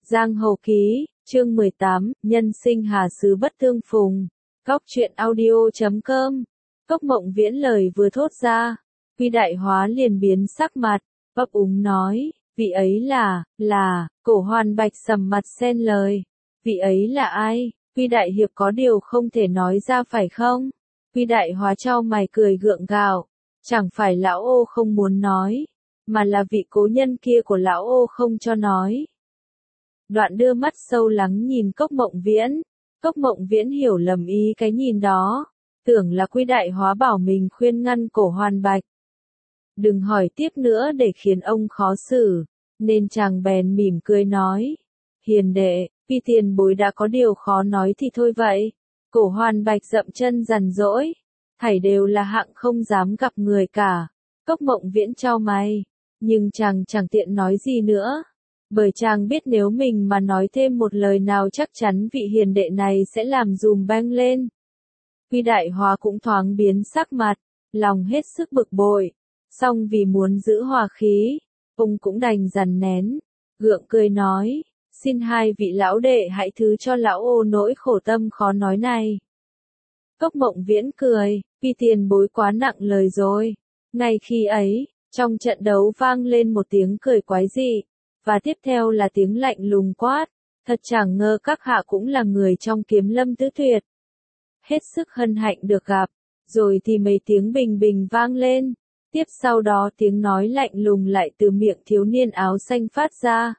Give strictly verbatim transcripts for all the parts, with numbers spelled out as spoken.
Giang Hồ Ký, chương mười tám, Nhân sinh hà xứ bất tương phùng. Cóc truyện audio chấm com. Cốc Mộng Viễn lời vừa thốt ra, Quy Đại Hóa liền biến sắc mặt, ấp úng nói, vị ấy là, là, Cổ Hoàn Bạch sầm mặt xen lời. Vị ấy là ai? Quy Đại Hiệp có điều không thể nói ra phải không? Quy Đại Hóa trao mày cười gượng gạo, chẳng phải lão ô không muốn nói, mà là vị cố nhân kia của lão ô không cho nói. Đoạn đưa mắt sâu lắng nhìn Cốc Mộng Viễn, Cốc Mộng Viễn hiểu lầm ý cái nhìn đó, tưởng là Quy Đại Hóa bảo mình khuyên ngăn Cổ Hoàn Bạch. Đừng hỏi tiếp nữa để khiến ông khó xử, nên chàng bèn mỉm cười nói, hiền đệ, Quy tiền bối đã có điều khó nói thì thôi vậy. Cổ Hoàn Bạch dậm chân dằn dỗi, thảy đều là hạng không dám gặp người cả. Cốc Mộng Viễn trao mày, nhưng chàng chẳng tiện nói gì nữa, bởi chàng biết nếu mình mà nói thêm một lời nào chắc chắn vị hiền đệ này sẽ làm dùm beng lên. Quy Đại Hóa cũng thoáng biến sắc mặt, lòng hết sức bực bội, song vì muốn giữ hòa khí, ông cũng đành dằn nén, gượng cười nói, xin hai vị lão đệ hãy thứ cho lão ô nỗi khổ tâm khó nói này. Cốc Mộng Viễn cười, Quy tiền bối quá nặng lời rồi. Ngay khi ấy, trong trận đấu vang lên một tiếng cười quái dị, và tiếp theo là tiếng lạnh lùng quát, thật chẳng ngờ các hạ cũng là người trong Kiếm Lâm Tứ Tuyệt. Hết sức hân hạnh được gặp, rồi thì mấy tiếng bình bình vang lên, tiếp sau đó tiếng nói lạnh lùng lại từ miệng thiếu niên áo xanh phát ra.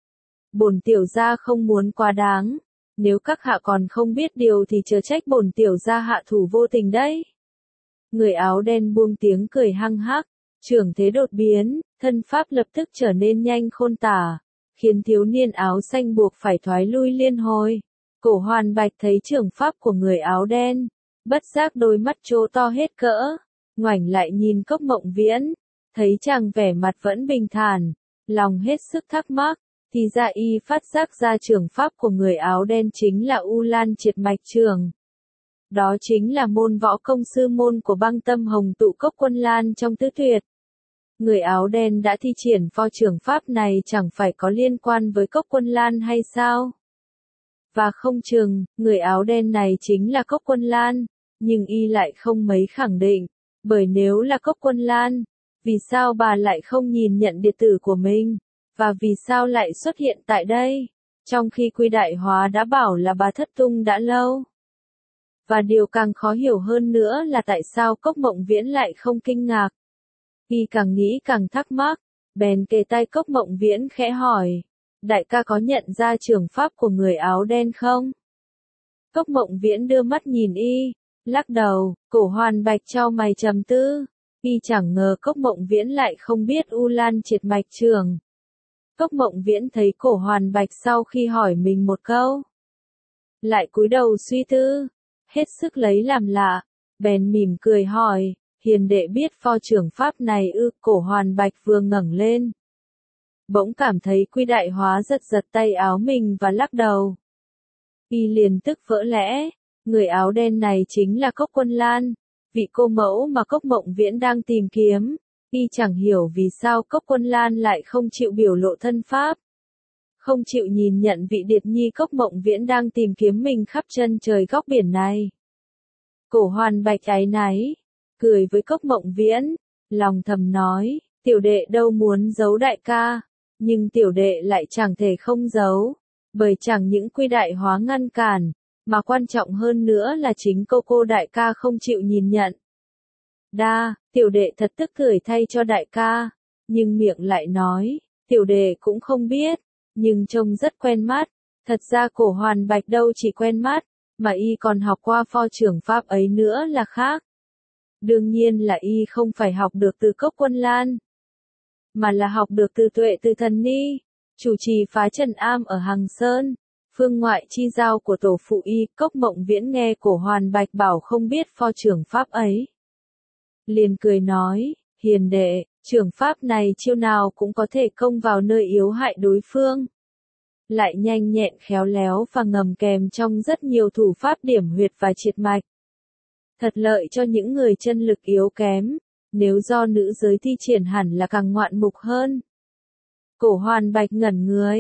Bổn tiểu gia không muốn quá đáng, nếu các hạ còn không biết điều thì chớ trách bổn tiểu gia hạ thủ vô tình đấy. Người áo đen buông tiếng cười hăng hắc, trưởng thế đột biến, thân pháp lập tức trở nên nhanh khôn tả, khiến thiếu niên áo xanh buộc phải thoái lui liên hồi. Cổ Hoàn Bạch thấy trưởng pháp của người áo đen, bất giác đôi mắt trố to hết cỡ, ngoảnh lại nhìn Cốc Mộng Viễn, thấy chàng vẻ mặt vẫn bình thản, lòng hết sức thắc mắc, thì ra y phát giác ra trưởng pháp của người áo đen chính là U Lan Triệt Mạch Trường. Đó chính là môn võ công sư môn của Băng Tâm Hồng Tụ Cốc Quân Lan trong Tứ Tuyệt. Người áo đen đã thi triển pho trưởng pháp này chẳng phải có liên quan với Cốc Quân Lan hay sao? Và không chừng, người áo đen này chính là Cốc Quân Lan, nhưng y lại không mấy khẳng định, bởi nếu là Cốc Quân Lan, vì sao bà lại không nhìn nhận đệ tử của mình, và vì sao lại xuất hiện tại đây, trong khi Quy Đại Hóa đã bảo là bà thất tung đã lâu. Và điều càng khó hiểu hơn nữa là tại sao Cốc Mộng Viễn lại không kinh ngạc. Y càng nghĩ càng thắc mắc, bèn kề tai Cốc Mộng Viễn khẽ hỏi, đại ca có nhận ra trưởng pháp của người áo đen không? Cốc Mộng Viễn đưa mắt nhìn y, lắc đầu. Cổ Hoàn Bạch trao mày trầm tư, y chẳng ngờ Cốc Mộng Viễn lại không biết U Lan Triệt Mạch Trường. Cốc Mộng Viễn thấy Cổ Hoàn Bạch sau khi hỏi mình một câu, lại cúi đầu suy tư, hết sức lấy làm lạ, bèn mỉm cười hỏi, hiền đệ biết pho trưởng pháp này ư? Cổ Hoàn Bạch vừa ngẩng lên, bỗng cảm thấy Quy Đại Hóa giật giật tay áo mình và lắc đầu. Y liền tức vỡ lẽ, người áo đen này chính là Cốc Quân Lan, vị cô mẫu mà Cốc Mộng Viễn đang tìm kiếm. Y chẳng hiểu vì sao Cốc Quân Lan lại không chịu biểu lộ thân pháp, không chịu nhìn nhận vị điệt nhi Cốc Mộng Viễn đang tìm kiếm mình khắp chân trời góc biển này. Cổ Hoàn Bạch áy náy, cười với Cốc Mộng Viễn, lòng thầm nói, tiểu đệ đâu muốn giấu đại ca, nhưng tiểu đệ lại chẳng thể không giấu, bởi chẳng những Quy Đại Hóa ngăn cản, mà quan trọng hơn nữa là chính cô cô đại ca không chịu nhìn nhận. Đa, tiểu đệ thật tức cười thay cho đại ca, nhưng miệng lại nói, tiểu đệ cũng không biết, nhưng trông rất quen mắt. Thật ra Cổ Hoàn Bạch đâu chỉ quen mắt, mà y còn học qua pho trưởng pháp ấy nữa là khác. Đương nhiên là y không phải học được từ Cốc Quân Lan, mà là học được từ Tuệ Từ Thần Ni, chủ trì phái Trần Am ở Hằng Sơn, phương ngoại chi giao của tổ phụ y. Cốc Mộng Viễn nghe Cổ Hoàn Bạch bảo không biết pho trưởng pháp ấy, liền cười nói, hiền đệ, trưởng pháp này chiêu nào cũng có thể công vào nơi yếu hại đối phương, lại nhanh nhẹn khéo léo và ngầm kèm trong rất nhiều thủ pháp điểm huyệt và triệt mạch. Thật lợi cho những người chân lực yếu kém, nếu do nữ giới thi triển hẳn là càng ngoạn mục hơn. Cổ Hoàn Bạch ngẩn người,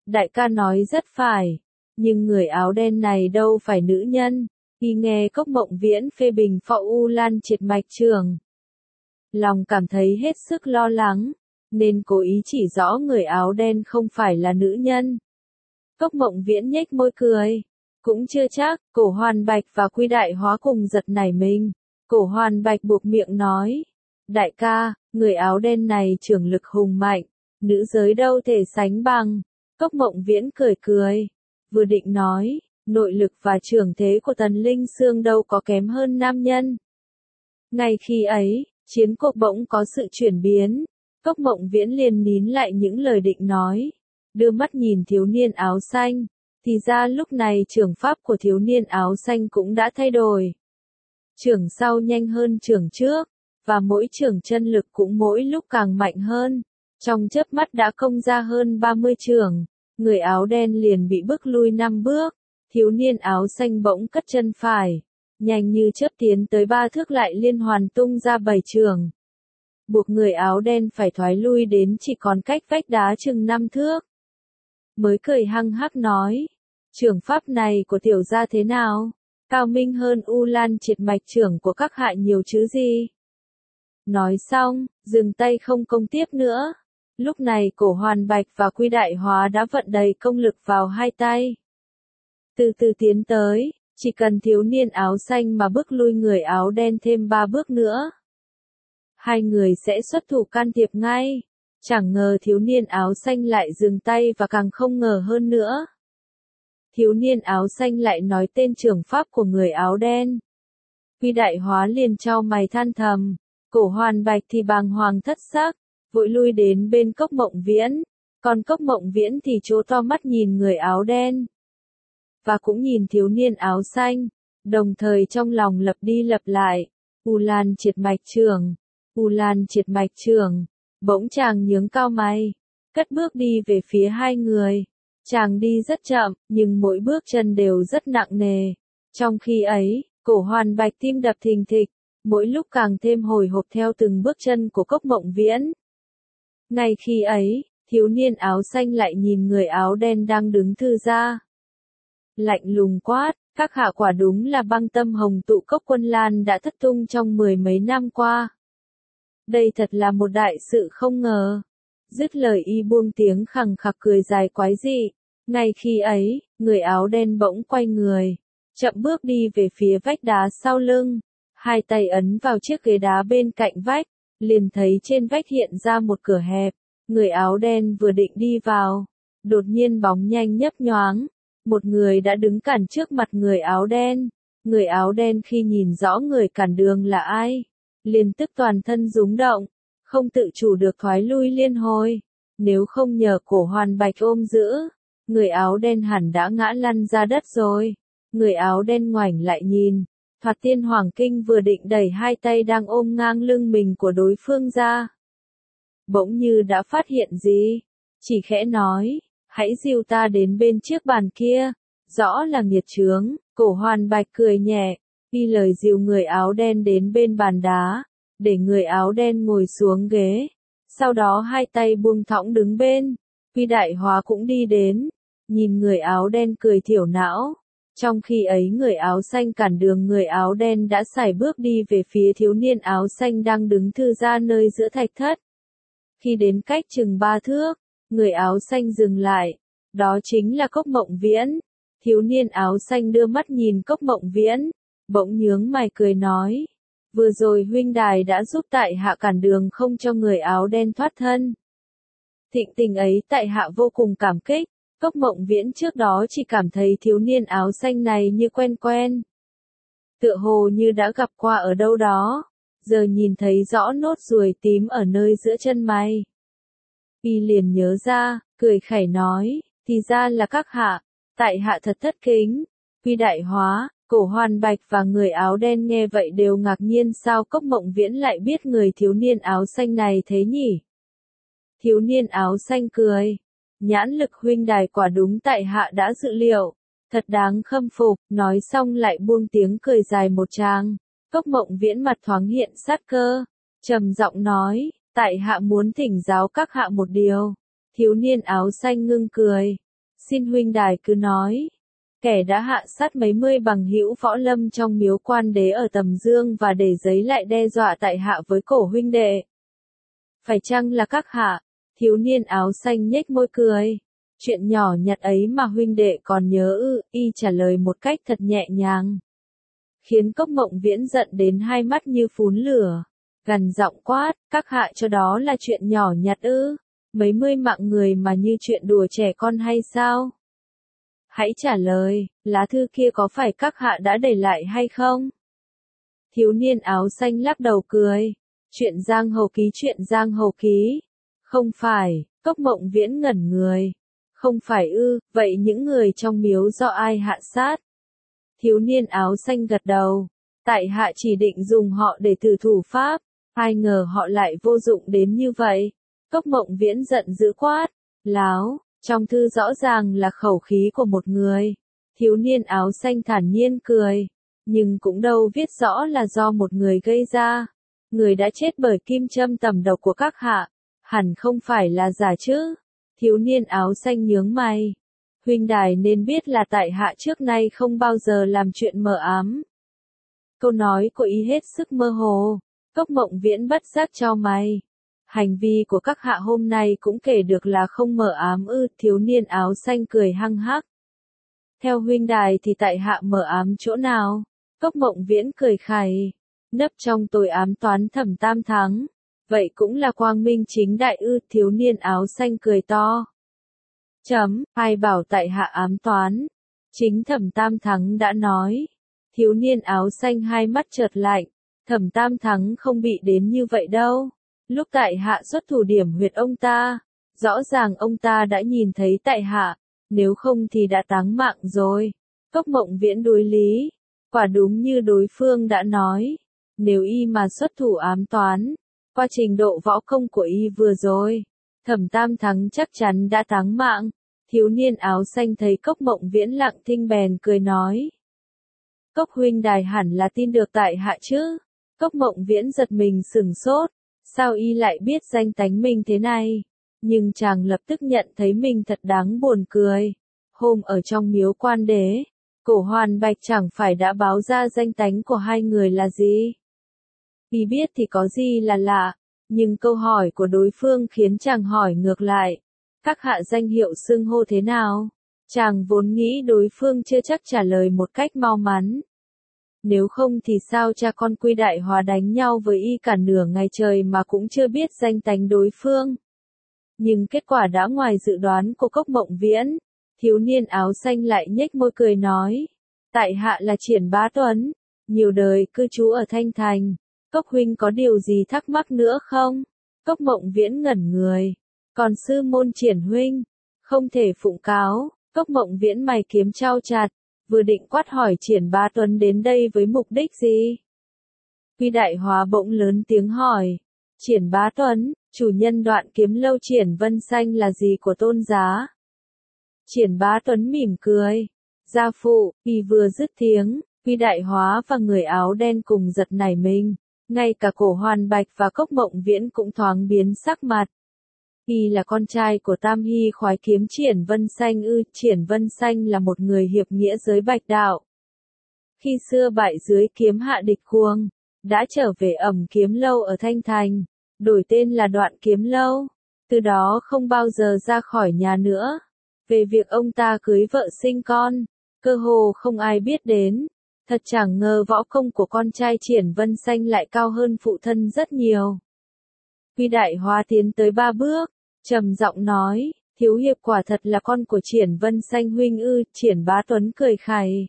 Đại ca nói rất phải, nhưng người áo đen này đâu phải nữ nhân. Khi nghe Cốc Mộng Viễn phê bình Phó U Lan triệt mạch trường, lòng cảm thấy hết sức lo lắng, nên cố ý chỉ rõ người áo đen không phải là nữ nhân. Cốc Mộng Viễn nhếch môi cười. Cũng chưa chắc, Cổ Hoàn Bạch và Quy Đại Hóa cùng giật nảy mình. Cổ Hoàn Bạch buộc miệng nói. Đại ca, người áo đen này trưởng lực hùng mạnh, nữ giới đâu thể sánh bằng. Cốc Mộng Viễn cười cười. Vừa định nói, nội lực và trưởng thế của Tần Linh Sương đâu có kém hơn nam nhân. Ngay khi ấy, chiến cuộc bỗng có sự chuyển biến. Cốc Mộng Viễn liền nín lại những lời định nói. Đưa mắt nhìn thiếu niên áo xanh. Thì ra lúc này trưởng pháp của thiếu niên áo xanh cũng đã thay đổi. Trưởng sau nhanh hơn trưởng trước, và mỗi trưởng chân lực cũng mỗi lúc càng mạnh hơn. Trong chớp mắt đã công ra hơn ba mươi trưởng, người áo đen liền bị bước lui năm bước. Thiếu niên áo xanh bỗng cất chân phải, nhanh như chớp tiến tới ba thước lại liên hoàn tung ra bảy trưởng. Buộc người áo đen phải thoái lui đến chỉ còn cách vách đá chừng năm thước. Mới cười hăng hắc nói. Trưởng pháp này của tiểu gia thế nào? Cao minh hơn U Lan triệt mạch trưởng của các hạ nhiều chứ gì? Nói xong, dừng tay không công tiếp nữa. Lúc này Cổ Hoàn Bạch và Quy Đại Hóa đã vận đầy công lực vào hai tay. Từ từ tiến tới, chỉ cần thiếu niên áo xanh mà bước lui người áo đen thêm ba bước nữa. Hai người sẽ xuất thủ can thiệp ngay. Chẳng ngờ thiếu niên áo xanh lại dừng tay và càng không ngờ hơn nữa. Thiếu niên áo xanh lại nói tên trưởng pháp của người áo đen. Quy Đại Hóa liền chau mày than thầm. Cổ Hoàn Bạch thì bàng hoàng thất sắc, vội lui đến bên Cốc Mộng Viễn. Còn Cốc Mộng Viễn thì trố to mắt nhìn người áo đen. Và cũng nhìn thiếu niên áo xanh. Đồng thời trong lòng lặp đi lặp lại. U Lan triệt mạch trường. U Lan triệt mạch trường. Bỗng chàng nhướng cao mày. Cất bước đi về phía hai người. Chàng đi rất chậm, nhưng mỗi bước chân đều rất nặng nề. Trong khi ấy, Cổ Hoàn Bạch tim đập thình thịch, mỗi lúc càng thêm hồi hộp theo từng bước chân của Cốc Mộng Viễn. Ngay khi ấy, thiếu niên áo xanh lại nhìn người áo đen đang đứng thư ra. Lạnh lùng quát, các hạ quả đúng là băng tâm hồng tụ cốc Quân Lan đã thất tung trong mười mấy năm qua. Đây thật là một đại sự không ngờ. Dứt lời y buông tiếng khằng khặc cười dài quái dị. Ngay khi ấy, người áo đen bỗng quay người, chậm bước đi về phía vách đá sau lưng. Hai tay ấn vào chiếc ghế đá bên cạnh vách, liền thấy trên vách hiện ra một cửa hẹp. Người áo đen vừa định đi vào, đột nhiên bóng nhanh nhấp nhoáng. Một người đã đứng cản trước mặt người áo đen. Người áo đen khi nhìn rõ người cản đường là ai, liền tức toàn thân rúng động, không tự chủ được thoái lui liên hồi. Nếu không nhờ Cổ Hoàn Bạch ôm giữ, người áo đen hẳn đã ngã lăn ra đất rồi. Người áo đen ngoảnh lại nhìn, Thoạt Tiên Hoàng Kinh vừa định đẩy hai tay đang ôm ngang lưng mình của đối phương ra. Bỗng như đã phát hiện gì, chỉ khẽ nói, hãy dìu ta đến bên chiếc bàn kia, rõ là nghiệt chướng. Cổ Hoàn Bạch cười nhẹ, y lời dìu người áo đen đến bên bàn đá, để người áo đen ngồi xuống ghế. Sau đó hai tay buông thõng đứng bên, Quy Đại Hóa cũng đi đến, nhìn người áo đen cười thiểu não. Trong khi ấy người áo xanh cản đường người áo đen đã sải bước đi về phía thiếu niên áo xanh đang đứng thư ra nơi giữa thạch thất. Khi đến cách chừng ba thước, người áo xanh dừng lại, đó chính là Cốc Mộng Viễn. Thiếu niên áo xanh đưa mắt nhìn Cốc Mộng Viễn, bỗng nhướng mày cười nói, vừa rồi huynh đài đã giúp tại hạ cản đường không cho người áo đen thoát thân. Thịnh tình ấy tại hạ vô cùng cảm kích. Cốc Mộng Viễn trước đó chỉ cảm thấy thiếu niên áo xanh này như quen quen. Tựa hồ như đã gặp qua ở đâu đó, giờ nhìn thấy rõ nốt ruồi tím ở nơi giữa chân mày. Y liền nhớ ra, cười khẩy nói, thì ra là các hạ, tại hạ thật thất kính. Quy Đại Hóa, Cổ Hoàn Bạch và người áo đen nghe vậy đều ngạc nhiên sao Cốc Mộng Viễn lại biết người thiếu niên áo xanh này thế nhỉ? Thiếu niên áo xanh cười. Nhãn lực huynh đài quả đúng tại hạ đã dự liệu, thật đáng khâm phục, nói xong lại buông tiếng cười dài một tràng. Cốc Mộng Viễn mặt thoáng hiện sát cơ, trầm giọng nói, tại hạ muốn thỉnh giáo các hạ một điều. Thiếu niên áo xanh ngưng cười, Xin huynh đài cứ nói. Kẻ đã hạ sát mấy mươi bằng hữu võ lâm trong miếu quan đế ở Tầm Dương và để giấy lại đe dọa tại hạ với cổ huynh đệ. Phải chăng là các hạ? Thiếu niên áo xanh nhếch môi cười. Chuyện nhỏ nhặt ấy mà huynh đệ còn nhớ ư? Y trả lời một cách thật nhẹ nhàng. Khiến Cốc Mộng Viễn giận đến hai mắt như phún lửa. Gằn giọng quát, các hạ cho đó là chuyện nhỏ nhặt ư? Mấy mươi mạng người mà như chuyện đùa trẻ con hay sao? Hãy trả lời, lá thư kia có phải các hạ đã để lại hay không? Thiếu niên áo xanh lắc đầu cười. Chuyện giang hồ ký chuyện giang hồ ký. Không phải, Cốc Mộng Viễn ngẩn người. Không phải ư, vậy những người trong miếu do ai hạ sát? Thiếu niên áo xanh gật đầu. Tại hạ chỉ định dùng họ để thử thủ pháp. Ai ngờ họ lại vô dụng đến như vậy. Cốc Mộng Viễn giận dữ quát. Láo, trong thư rõ ràng là khẩu khí của một người. Thiếu niên áo xanh thản nhiên cười. Nhưng cũng đâu viết rõ là do một người gây ra. Người đã chết bởi kim châm tầm độc của các hạ. Hẳn không phải là giả chứ. Thiếu niên áo xanh nhướng mày. Huynh đài nên biết là tại hạ trước nay không bao giờ làm chuyện mờ ám. Câu nói của y hết sức mơ hồ. Cốc Mộng Viễn bất giác chau mày. Hành vi của các hạ hôm nay cũng kể được là không mờ ám ư? Thiếu niên áo xanh cười hăng hắc. Theo huynh đài thì tại hạ mờ ám chỗ nào? Cốc Mộng Viễn cười khẩy. Nấp trong tối ám toán Thẩm Tam Thắng. Vậy cũng là quang minh chính đại ư? Thiếu niên áo xanh cười to. Chấm, ai bảo tại hạ ám toán? Chính Thẩm Tam Thắng đã nói. Thiếu niên áo xanh hai mắt chợt lạnh. Thẩm Tam Thắng không bị đến như vậy đâu. Lúc tại hạ xuất thủ điểm huyệt ông ta, rõ ràng ông ta đã nhìn thấy tại hạ, nếu không thì đã táng mạng rồi. Cốc Mộng Viễn đối lý, quả đúng như đối phương đã nói, nếu y mà xuất thủ ám toán, qua trình độ võ công của y vừa rồi, Thẩm Tam Thắng chắc chắn đã táng mạng. Thiếu niên áo xanh thấy Cốc Mộng Viễn lặng thinh bèn cười nói. Cốc huynh đài hẳn là tin được tại hạ chứ? Cốc Mộng Viễn giật mình sửng sốt. Sao y lại biết danh tánh mình thế này? Nhưng chàng lập tức nhận thấy mình thật đáng buồn cười. Hôm ở trong miếu quan đế, Cổ Hoàn Bạch chẳng phải đã báo ra danh tánh của hai người là gì? Y biết thì có gì là lạ, nhưng câu hỏi của đối phương khiến chàng hỏi ngược lại. Các hạ danh hiệu xưng hô thế nào? Chàng vốn nghĩ đối phương chưa chắc trả lời một cách mau mắn. Nếu không thì sao cha con Quy Đại Hóa đánh nhau với y cả nửa ngày trời mà cũng chưa biết danh tánh đối phương. Nhưng kết quả đã ngoài dự đoán của Cốc Mộng Viễn. Thiếu niên áo xanh lại nhếch môi cười nói. Tại hạ là Triển Bá Tuấn, nhiều đời cư trú ở Thanh Thành. Cốc huynh có điều gì thắc mắc nữa không? Cốc Mộng Viễn ngẩn người. Còn sư môn Triển huynh, không thể phụng cáo. Cốc Mộng Viễn mày kiếm trao chặt. Vừa định quát hỏi Triển Bá Tuấn đến đây với mục đích gì? Quy Đại Hóa bỗng lớn tiếng hỏi. Triển Bá Tuấn, chủ nhân Đoạn Kiếm Lâu Triển Vân Xanh là gì của tôn giá? Triển Bá Tuấn mỉm cười. Gia phụ, y vừa dứt tiếng, Quy Đại Hóa và người áo đen cùng giật nảy mình. Ngay cả Cổ Hoàn Bạch và Cốc Mộng Viễn cũng thoáng biến sắc mặt. Y là con trai của Tam Hy khoái kiếm Triển Vân Xanh ư? Triển Vân Xanh là một người hiệp nghĩa giới bạch đạo. Khi xưa bại dưới kiếm hạ địch cuồng, đã trở về Ẩm Kiếm Lâu ở Thanh Thành, đổi tên là Đoạn Kiếm Lâu, từ đó không bao giờ ra khỏi nhà nữa. Về việc ông ta cưới vợ sinh con, cơ hồ không ai biết đến. Thật chẳng ngờ võ công của con trai Triển Vân Xanh lại cao hơn phụ thân rất nhiều. Quy Đại Hóa tiến tới ba bước, trầm giọng nói, thiếu hiệp quả thật là con của Triển Vân Xanh huynh ư? Triển Bá Tuấn cười khẩy.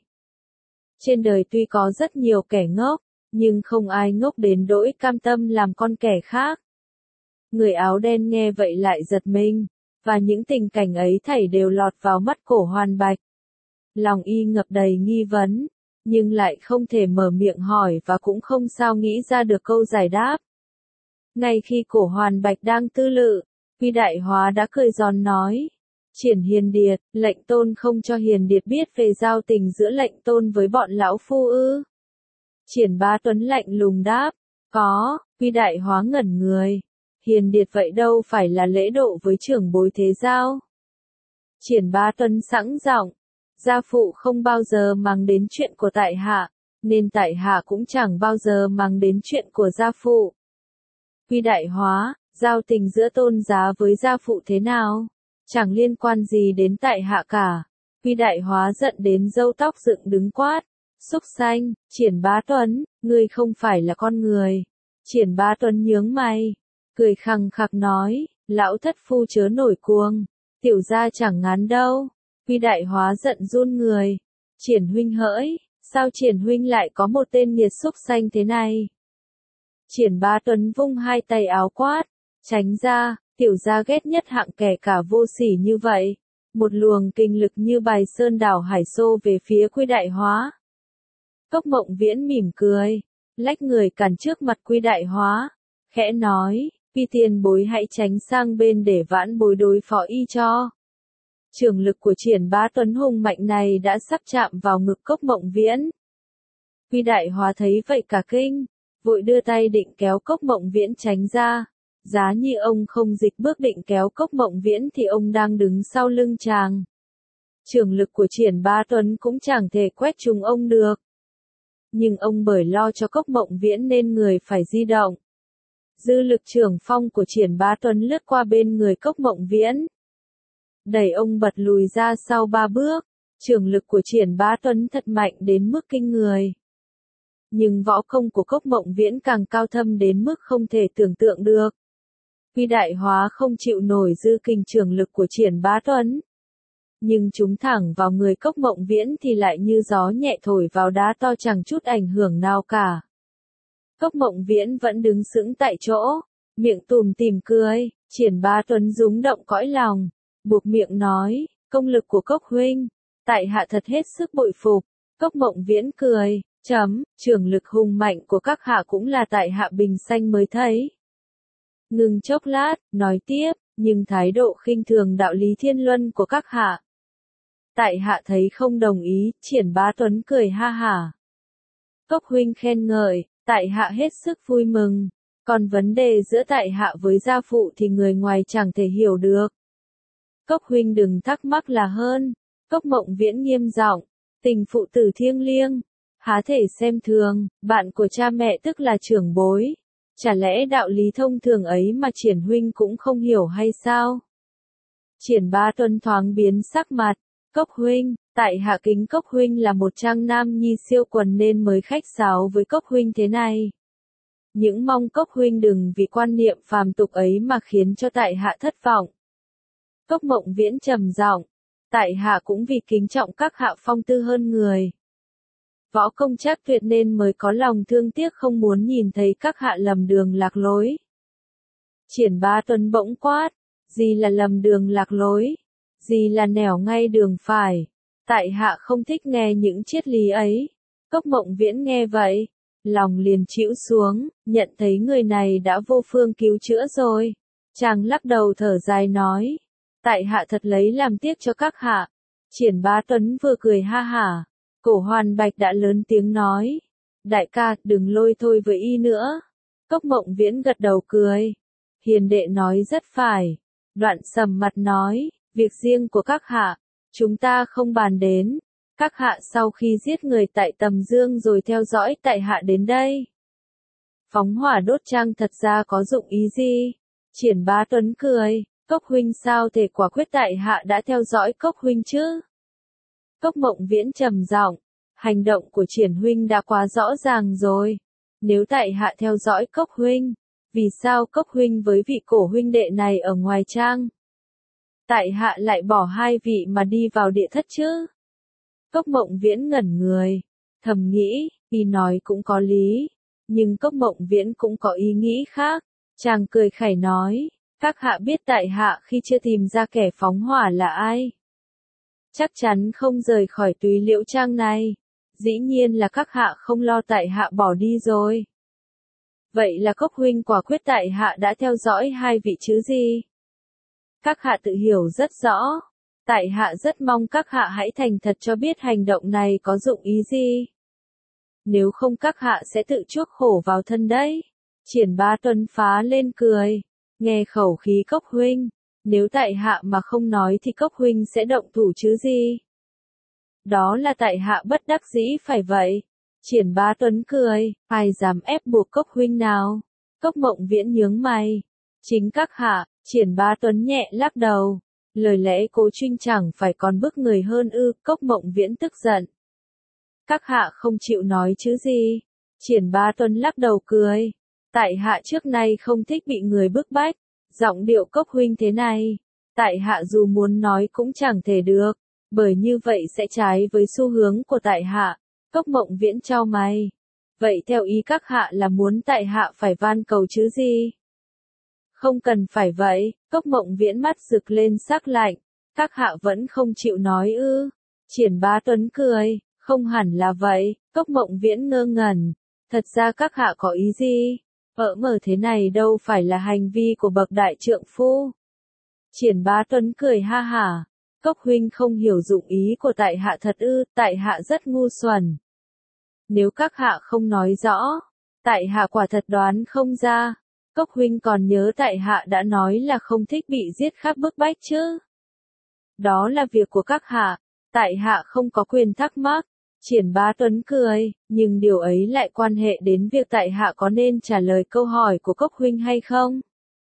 Trên đời tuy có rất nhiều kẻ ngốc, nhưng không ai ngốc đến nỗi cam tâm làm con kẻ khác. Người áo đen nghe vậy lại giật mình, và những tình cảnh ấy thảy đều lọt vào mắt Cổ Hoàn Bạch. Lòng y ngập đầy nghi vấn, nhưng lại không thể mở miệng hỏi và cũng không sao nghĩ ra được câu giải đáp. Ngay khi Cổ Hoàn Bạch đang tư lự, Quy Đại Hóa đã cười giòn nói. Triển Hiền Điệt, lệnh tôn không cho Hiền Điệt biết về giao tình giữa lệnh tôn với bọn lão phu ư? Triển Bá Tuấn lạnh lùng đáp. Có. Quy Đại Hóa ngẩn người. Hiền Điệt vậy đâu phải là lễ độ với trưởng bối thế giao? Triển Bá Tuấn sẵn giọng, gia phụ không bao giờ màng đến chuyện của tại hạ, nên tại hạ cũng chẳng bao giờ màng đến chuyện của gia phụ. Quy Đại Hóa, giao tình giữa Tôn Giá với gia phụ thế nào? Chẳng liên quan gì đến tại hạ cả. Quy Đại Hóa giận đến râu tóc dựng đứng quát. Xúc xanh, Triển Bá Tuấn, ngươi không phải là con người. Triển Bá Tuấn nhướng mày, cười khằng khặc nói, lão thất phu chớ nổi cuồng, tiểu gia chẳng ngán đâu. Quy Đại Hóa giận run người. Triển huynh hỡi, sao Triển huynh lại có một tên nghiệt xúc xanh thế này? Triển Bá Tuấn vung hai tay áo quát, tránh ra, tiểu gia ghét nhất hạng kẻ cả vô sỉ như vậy. Một luồng kinh lực như bài sơn đảo hải xô về phía Quy Đại Hóa. Cốc Mộng Viễn mỉm cười, lách người cản trước mặt Quy Đại Hóa, khẽ nói, Quy tiền bối hãy tránh sang bên để vãn bối đối phó y cho. Trường lực của Triển Bá Tuấn hùng mạnh này đã sắp chạm vào ngực Cốc Mộng Viễn. Quy Đại Hóa thấy vậy cả kinh, vội đưa tay định kéo Cốc Mộng Viễn tránh ra. Giá như ông không dịch bước định kéo Cốc Mộng Viễn thì ông đang đứng sau lưng chàng. Trường lực của Triển Bá Tuấn cũng chẳng thể quét trúng ông được. Nhưng ông bởi lo cho Cốc Mộng Viễn nên người phải di động. Dư lực trường phong của Triển Bá Tuấn lướt qua bên người Cốc Mộng Viễn, đẩy ông bật lùi ra sau ba bước. Trường lực của Triển Bá Tuấn thật mạnh đến mức kinh người. Nhưng võ công của Cốc Mộng Viễn càng cao thâm đến mức không thể tưởng tượng được. Quy Đại Hóa không chịu nổi dư kình trường lực của Triển Bá Tuấn. Nhưng chúng thẳng vào người Cốc Mộng Viễn thì lại như gió nhẹ thổi vào đá to chẳng chút ảnh hưởng nào cả. Cốc Mộng Viễn vẫn đứng sững tại chỗ, miệng tùm tìm cười. Triển Bá Tuấn rúng động cõi lòng, buộc miệng nói, công lực của Cốc huynh, tại hạ thật hết sức bội phục. Cốc Mộng Viễn cười, chấm, trường lực hùng mạnh của các hạ cũng là tại hạ bình sanh mới thấy. Ngừng chốc lát, nói tiếp, nhưng thái độ khinh thường đạo lý thiên luân của các hạ, tại hạ thấy không đồng ý. Triển Bá Tuấn cười ha hả. Cốc huynh khen ngợi, tại hạ hết sức vui mừng. Còn vấn đề giữa tại hạ với gia phụ thì người ngoài chẳng thể hiểu được. Cốc huynh đừng thắc mắc là hơn. Cốc Mộng Viễn nghiêm giọng, tình phụ tử thiêng liêng, há thể xem thường. Bạn của cha mẹ tức là trưởng bối. Chả lẽ đạo lý thông thường ấy mà Triển huynh cũng không hiểu hay sao? Triển Bá Tuấn thoáng biến sắc mặt. Cốc huynh, tại hạ kính Cốc huynh là một trang nam nhi siêu quần nên mới khách sáo với Cốc huynh thế này. Những mong Cốc huynh đừng vì quan niệm phàm tục ấy mà khiến cho tại hạ thất vọng. Cốc Mộng Viễn trầm giọng, tại hạ cũng vì kính trọng các hạ phong tư hơn người. Võ công chắc tuyệt nên mới có lòng thương tiếc không muốn nhìn thấy các hạ lầm đường lạc lối. Triển Bá Tuấn bỗng quát, gì là lầm đường lạc lối? Gì là nẻo ngay đường phải? Tại hạ không thích nghe những triết lý ấy. Cốc Mộng Viễn nghe vậy, lòng liền chịu xuống, nhận thấy người này đã vô phương cứu chữa rồi. Chàng lắc đầu thở dài nói, tại hạ thật lấy làm tiếc cho các hạ. Triển Bá Tuấn vừa cười ha hả, Cổ Hoàn Bạch đã lớn tiếng nói, đại ca, đừng lôi thôi với y nữa. Cốc Mộng Viễn gật đầu cười, hiền đệ nói rất phải. Đoạn sầm mặt nói, việc riêng của các hạ, chúng ta không bàn đến. Các hạ sau khi giết người tại Tầm Dương rồi theo dõi tại hạ đến đây, phóng hỏa đốt trang thật ra có dụng ý gì? Triển Bá Tuấn cười, Cốc huynh sao thể quả quyết tại hạ đã theo dõi Cốc huynh chứ? Cốc Mộng Viễn trầm giọng, hành động của Triển huynh đã quá rõ ràng rồi. Nếu tại hạ theo dõi Cốc huynh, vì sao Cốc huynh với vị cổ huynh đệ này ở ngoài trang, tại hạ lại bỏ hai vị mà đi vào địa thất chứ? Cốc Mộng Viễn ngẩn người, thầm nghĩ, y nói cũng có lý, nhưng Cốc Mộng Viễn cũng có ý nghĩ khác. Chàng cười khẩy nói, các hạ biết tại hạ khi chưa tìm ra kẻ phóng hỏa là ai, chắc chắn không rời khỏi Túy Liễu Trang này. Dĩ nhiên là các hạ không lo tại hạ bỏ đi rồi. Vậy là Cốc huynh quả quyết tại hạ đã theo dõi hai vị chứ gì? Các hạ tự hiểu rất rõ. Tại hạ rất mong các hạ hãy thành thật cho biết hành động này có dụng ý gì. Nếu không các hạ sẽ tự chuốc khổ vào thân đấy. Triển Bá Tuấn phá lên cười. Nghe khẩu khí Cốc huynh, Nếu tại hạ mà không nói thì Cốc huynh sẽ động thủ chứ gì? Đó là tại hạ bất đắc dĩ phải vậy. Triển Bá Tuấn cười, ai dám ép buộc Cốc huynh nào? Cốc Mộng Viễn nhướng mày. Chính các hạ, Triển Bá Tuấn nhẹ lắc đầu. Lời lẽ Cố Trinh chẳng phải còn bức người hơn ư? Cốc Mộng Viễn tức giận. Các hạ không chịu nói chứ gì? Triển Bá Tuấn lắc đầu cười. Tại hạ trước nay không thích bị người bức bách. Giọng điệu Cốc huynh thế này, tại hạ dù muốn nói cũng chẳng thể được, bởi như vậy sẽ trái với xu hướng của tại hạ. Cốc Mộng Viễn chau mày. Vậy theo ý các hạ là muốn tại hạ phải van cầu chứ gì? Không cần phải vậy. Cốc Mộng Viễn mắt rực lên sắc lạnh. Các hạ vẫn không chịu nói ư? Triển Bá Tuấn cười, không hẳn là vậy. Cốc Mộng Viễn ngơ ngẩn. Thật ra các hạ có ý gì? Ở mở thế này đâu phải là hành vi của bậc đại trượng phu. Triển Bá Tuấn cười ha hả. Cốc huynh không hiểu dụng ý của tại hạ thật ư? Tại hạ rất ngu xuẩn. Nếu các hạ không nói rõ, tại hạ quả thật đoán không ra. Cốc huynh còn nhớ tại hạ đã nói là không thích bị giết khắp bức bách chứ? Đó là việc của các hạ, tại hạ không có quyền thắc mắc. Triển Bá Tuấn cười, nhưng điều ấy lại quan hệ đến việc tại hạ có nên trả lời câu hỏi của Cốc huynh hay không?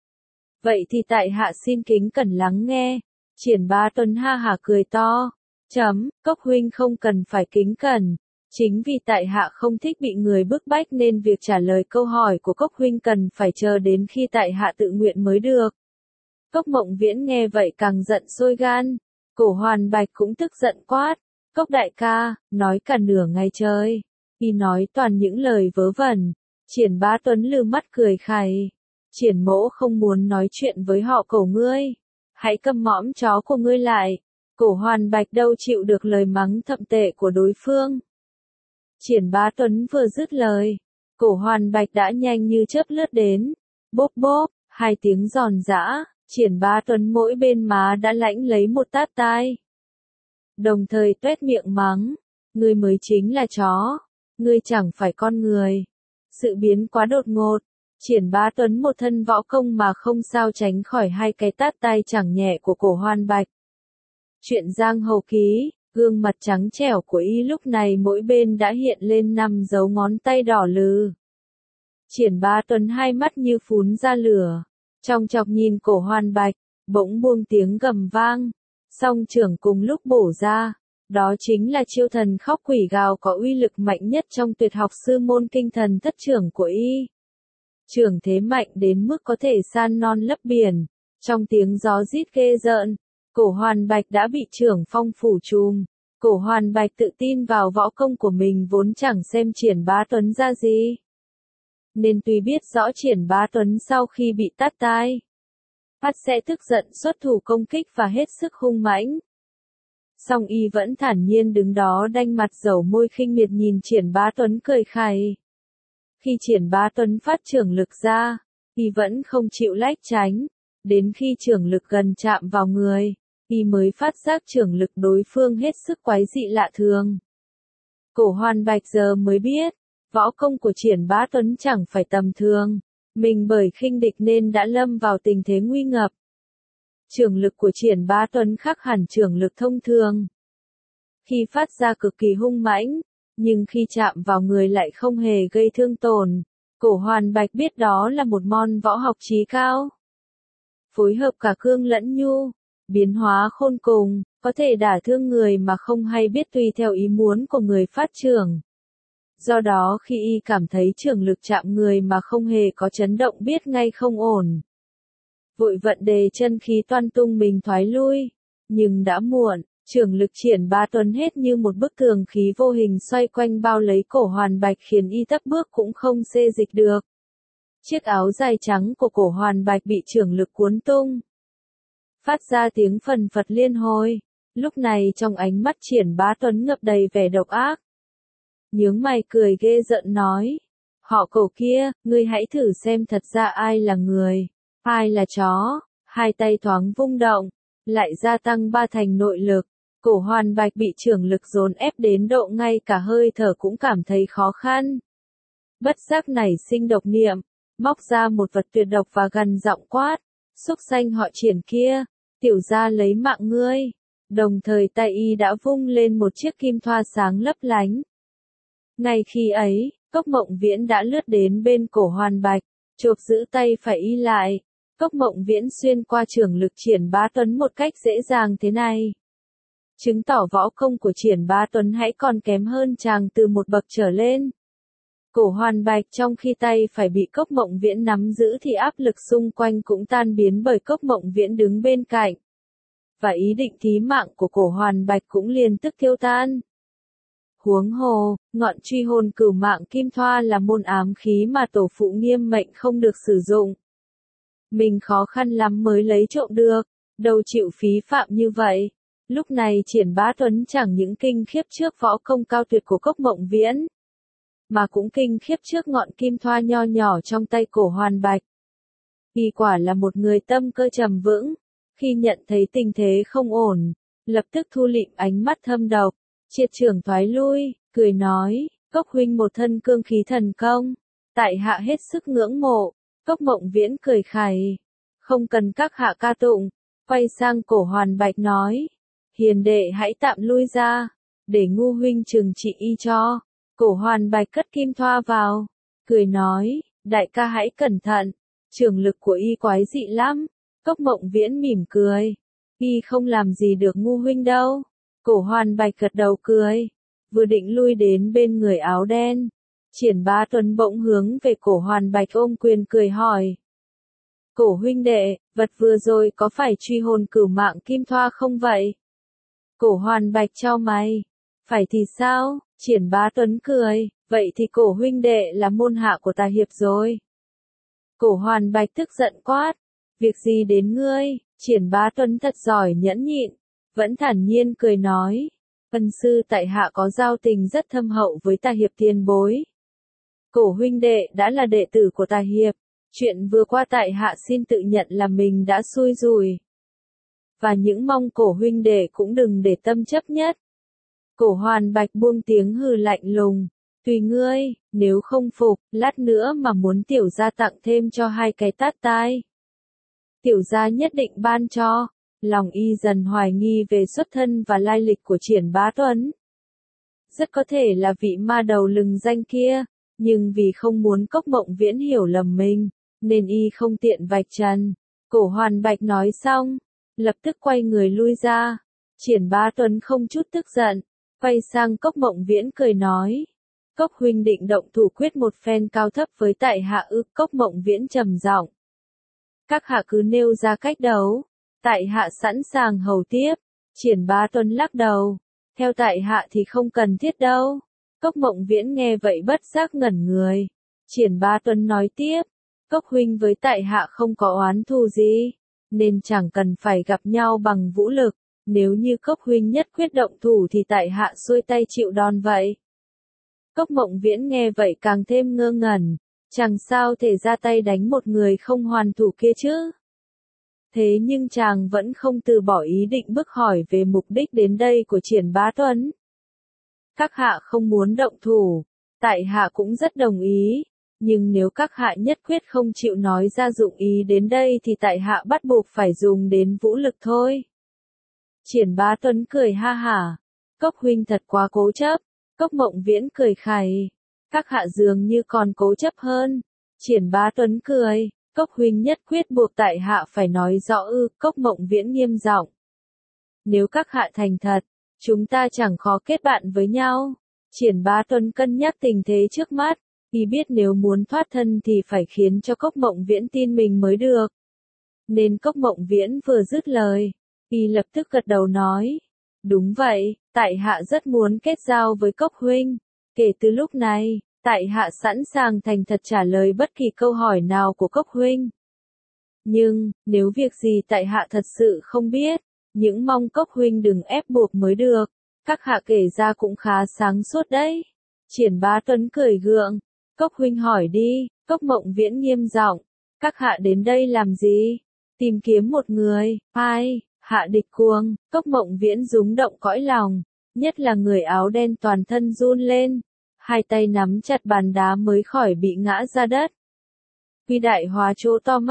Vậy thì tại hạ xin kính cẩn lắng nghe. Triển Bá Tuấn ha hả cười to. Chấm, Cốc huynh không cần phải kính cẩn. Chính vì tại hạ không thích bị người bức bách nên việc trả lời câu hỏi của Cốc huynh cần phải chờ đến khi tại hạ tự nguyện mới được. Cốc Mộng Viễn nghe vậy càng giận sôi gan. Cổ Hoàn Bạch cũng tức giận quát. Cốc đại ca, nói cả nửa ngày trời. Y nói toàn những lời vớ vẩn. Triển Bá Tuấn lừ mắt cười khày. Triển mỗ không muốn nói chuyện với họ Cổ ngươi. Hãy câm mõm chó của ngươi lại. Cổ Hoàn Bạch đâu chịu được lời mắng thậm tệ của đối phương. Triển Bá Tuấn vừa dứt lời, Cổ Hoàn Bạch đã nhanh như chớp lướt đến. Bốp bốp, hai tiếng giòn giã, Triển Bá Tuấn mỗi bên má đã lãnh lấy một tát tai. Đồng thời tuét miệng mắng, ngươi mới chính là chó, ngươi chẳng phải con người. Sự biến quá đột ngột, Triển Bá Tuấn một thân võ công mà không sao tránh khỏi hai cái tát tai chẳng nhẹ của Cổ Hoàn Bạch. Chuyện giang hồ ký, gương mặt trắng trẻo của y lúc này mỗi bên đã hiện lên năm dấu ngón tay đỏ lừ. Triển Bá Tuấn hai mắt như phún ra lửa, trong chọc nhìn Cổ Hoàn Bạch, bỗng buông tiếng gầm vang, song trưởng cùng lúc bổ ra. Đó chính là chiêu thần khóc quỷ gào có uy lực mạnh nhất trong tuyệt học sư môn kinh thần thất trưởng của y. Trưởng thế mạnh đến mức có thể san non lấp biển, trong tiếng gió rít ghê rợn. Cổ Hoàn Bạch đã bị trưởng phong phủ trùm. Cổ Hoàn Bạch tự tin vào võ công của mình vốn chẳng xem Triển Bá Tuấn ra gì. Nên tuy biết rõ Triển Bá Tuấn sau khi bị tát tai, phát sẽ tức giận xuất thủ công kích và hết sức hung mãnh. Song y vẫn thản nhiên đứng đó đanh mặt dẩu môi khinh miệt nhìn Triển Bá Tuấn cười khày. Khi Triển Bá Tuấn phát trưởng lực ra, y vẫn không chịu lách tránh. Đến khi trưởng lực gần chạm vào người, y mới phát giác trưởng lực đối phương hết sức quái dị lạ thường. Cổ Hoàn Bạch giờ mới biết, võ công của Triển Bá Tuấn chẳng phải tầm thường, mình bởi khinh địch nên đã lâm vào tình thế nguy ngập. Trưởng lực của Triển Bá Tuấn khác hẳn trưởng lực thông thường. Khi phát ra cực kỳ hung mãnh, nhưng khi chạm vào người lại không hề gây thương tổn. Cổ Hoàn Bạch biết đó là một môn võ học chí cao. Phối hợp cả cương lẫn nhu, biến hóa khôn cùng, có thể đả thương người mà không hay biết tùy theo ý muốn của người phát trưởng. Do đó khi y cảm thấy trưởng lực chạm người mà không hề có chấn động biết ngay không ổn. Vội vận đề chân khí toan tung mình thoái lui, nhưng đã muộn, trưởng lực Triển Bá Tuấn hết như một bức tường khí vô hình xoay quanh bao lấy Cổ Hoàn Bạch khiến y tấp bước cũng không xê dịch được. Chiếc áo dài trắng của Cổ Hoàn Bạch bị trưởng lực cuốn tung, phát ra tiếng phần phật liên hồi. Lúc này trong ánh mắt Triển Bá Tuấn ngập đầy vẻ độc ác. Nhướng mày cười ghê giận nói, họ Cổ kia, ngươi hãy thử xem thật ra ai là người, ai là chó. Hai tay thoáng vung động, lại gia tăng ba thành nội lực. Cổ Hoàn Bạch bị trưởng lực dồn ép đến độ ngay cả hơi thở cũng cảm thấy khó khăn. Bất giác nảy sinh độc niệm, móc ra một vật tuyệt độc và gằn giọng quát, xúc danh họ Triển kia, tiểu gia lấy mạng ngươi. Đồng thời tay y đã vung lên một chiếc kim thoa sáng lấp lánh. Ngay khi ấy, Cốc Mộng Viễn đã lướt đến bên cổ Hoàn Bạch, chộp giữ tay phải y lại. Cốc Mộng Viễn xuyên qua trưởng lực Triển Bá Tuấn một cách dễ dàng thế này, chứng tỏ võ công của Triển Bá Tuấn hãy còn kém hơn chàng từ một bậc trở lên. Cổ Hoàn Bạch trong khi tay phải bị Cốc Mộng Viễn nắm giữ thì áp lực xung quanh cũng tan biến bởi Cốc Mộng Viễn đứng bên cạnh. Và ý định thí mạng của Cổ Hoàn Bạch cũng liền tức tiêu tan. Huống hồ, ngọn truy hồn cửu mạng kim thoa là môn ám khí mà tổ phụ nghiêm mệnh không được sử dụng. Mình khó khăn lắm mới lấy trộm được, đâu chịu phí phạm như vậy. Lúc này Triển Bá Tuấn chẳng những kinh khiếp trước võ công cao tuyệt của Cốc Mộng Viễn, mà cũng kinh khiếp trước ngọn kim thoa nho nhỏ trong tay Cổ Hoàn Bạch. Y quả là một người tâm cơ trầm vững, khi nhận thấy tình thế không ổn, lập tức thu lịm ánh mắt thâm độc, triệt trưởng thoái lui, cười nói, Cốc huynh một thân cương khí thần công, tại hạ hết sức ngưỡng mộ. Cốc Mộng Viễn cười khẩy, không cần các hạ ca tụng, quay sang Cổ Hoàn Bạch nói, hiền đệ hãy tạm lui ra, để ngu huynh trừng trị y cho. Cổ Hoàn Bạch cất kim thoa vào, cười nói, đại ca hãy cẩn thận, trường lực của y quái dị lắm. Cốc Mộng Viễn mỉm cười, y không làm gì được ngu huynh đâu. Cổ Hoàn Bạch gật đầu cười, vừa định lui đến bên người áo đen. Triển Bá Tuấn bỗng hướng về Cổ Hoàn Bạch ôm quyền cười hỏi. Cổ huynh đệ, vật vừa rồi có phải truy hồn cửu mạng kim thoa không vậy? Cổ Hoàn Bạch chau mày. Phải thì sao? Triển Bá Tuấn cười, vậy thì Cổ huynh đệ là môn hạ của ta hiệp rồi. Cổ Hoàn Bạch tức giận quát, việc gì đến ngươi? Triển Bá Tuấn thật giỏi nhẫn nhịn, vẫn thản nhiên cười nói, ân sư tại hạ có giao tình rất thâm hậu với ta hiệp tiền bối. Cổ huynh đệ đã là đệ tử của ta hiệp, chuyện vừa qua tại hạ xin tự nhận là mình đã xui rủi. Và những mong cổ huynh đệ cũng đừng để tâm chấp nhất. Cổ Hoàn Bạch buông tiếng hừ lạnh lùng, tùy ngươi, nếu không phục, lát nữa mà muốn tiểu gia tặng thêm cho hai cái tát tai. Tiểu gia nhất định ban cho. Lòng y dần hoài nghi về xuất thân và lai lịch của Triển Bá Tuấn. Rất có thể là vị ma đầu lừng danh kia, nhưng vì không muốn Cốc Mộng Viễn hiểu lầm mình, nên y không tiện vạch trần. Cổ Hoàn Bạch nói xong, lập tức quay người lui ra. Triển Bá Tuấn không chút tức giận, quay sang Cốc Mộng Viễn cười nói, Cốc huynh định động thủ quyết một phen cao thấp với tại hạ ư? Cốc Mộng Viễn trầm giọng, các hạ cứ nêu ra cách đấu, tại hạ sẵn sàng hầu tiếp. Triển Bá Tuấn lắc đầu, theo tại hạ thì không cần thiết đâu. Cốc Mộng Viễn nghe vậy bất giác ngẩn người. Triển Bá Tuấn nói tiếp, Cốc huynh với tại hạ không có oán thù gì, nên chẳng cần phải gặp nhau bằng vũ lực. Nếu như Cốc huynh nhất quyết động thủ thì tại hạ xuôi tay chịu đòn vậy. Cốc Mộng Viễn nghe vậy càng thêm ngơ ngẩn, chẳng sao thể ra tay đánh một người không hoàn thủ kia chứ. Thế nhưng chàng vẫn không từ bỏ ý định bức hỏi về mục đích đến đây của Triển Bá Tuấn. Các hạ không muốn động thủ, tại hạ cũng rất đồng ý, nhưng nếu các hạ nhất quyết không chịu nói ra dụng ý đến đây thì tại hạ bắt buộc phải dùng đến vũ lực thôi. Triển Bá Tuấn cười ha hả, Cốc huynh thật quá cố chấp. Cốc Mộng Viễn cười khẩy, các hạ dường như còn cố chấp hơn. Triển Bá Tuấn cười, Cốc huynh nhất quyết buộc tại hạ phải nói rõ ư? Cốc Mộng Viễn nghiêm giọng, nếu các hạ thành thật, chúng ta chẳng khó kết bạn với nhau. Triển Bá Tuấn cân nhắc tình thế trước mắt, y biết nếu muốn thoát thân thì phải khiến cho Cốc Mộng Viễn tin mình mới được. Nên Cốc Mộng Viễn vừa dứt lời, y lập tức gật đầu nói, đúng vậy, tại hạ rất muốn kết giao với Cốc huynh. Kể từ lúc này, tại hạ sẵn sàng thành thật trả lời bất kỳ câu hỏi nào của Cốc huynh. Nhưng, nếu việc gì tại hạ thật sự không biết, những mong Cốc huynh đừng ép buộc mới được. Các hạ kể ra cũng khá sáng suốt đấy. Triển Bá Tuấn cười gượng, Cốc huynh hỏi đi. Cốc Mộng Viễn nghiêm giọng, các hạ đến đây làm gì? Tìm kiếm một người. Ai? Hạ Địch Cuồng. Cốc Mộng Viễn rúng động cõi lòng, nhất là người áo đen toàn thân run lên, hai tay nắm chặt bàn đá mới khỏi bị ngã ra đất. Huy Đại Hóa trố to mắt,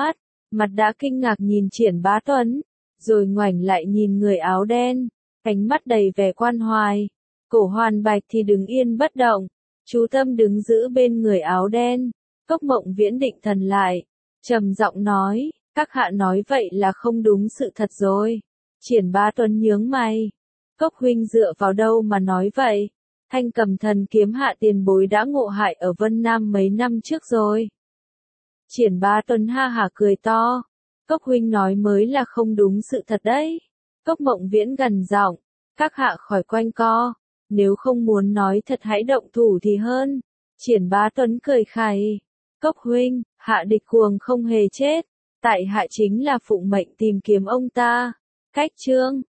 mặt đã kinh ngạc nhìn Triển Bá Tuấn, rồi ngoảnh lại nhìn người áo đen, ánh mắt đầy vẻ quan hoài. Cổ Hoàn Bạch thì đứng yên bất động, chú tâm đứng giữ bên người áo đen. Cốc Mộng Viễn định thần lại, trầm giọng nói, các hạ nói vậy là không đúng sự thật rồi. Triển Bá Tuấn nhướng mày, Cốc huynh dựa vào đâu mà nói vậy? Thanh Cầm Thần Kiếm hạ tiền bối đã ngộ hại ở Vân Nam mấy năm trước rồi. Triển Bá Tuấn ha hả cười to, Cốc huynh nói mới là không đúng sự thật đấy. Cốc Mộng Viễn gần giọng, các hạ khỏi quanh co, nếu không muốn nói thật hãy động thủ thì hơn. Triển Bá Tuấn cười khẩy, Cốc huynh, hạ địch cuồng không hề chết, tại hạ chính là phụng mệnh tìm kiếm ông ta. Cách chương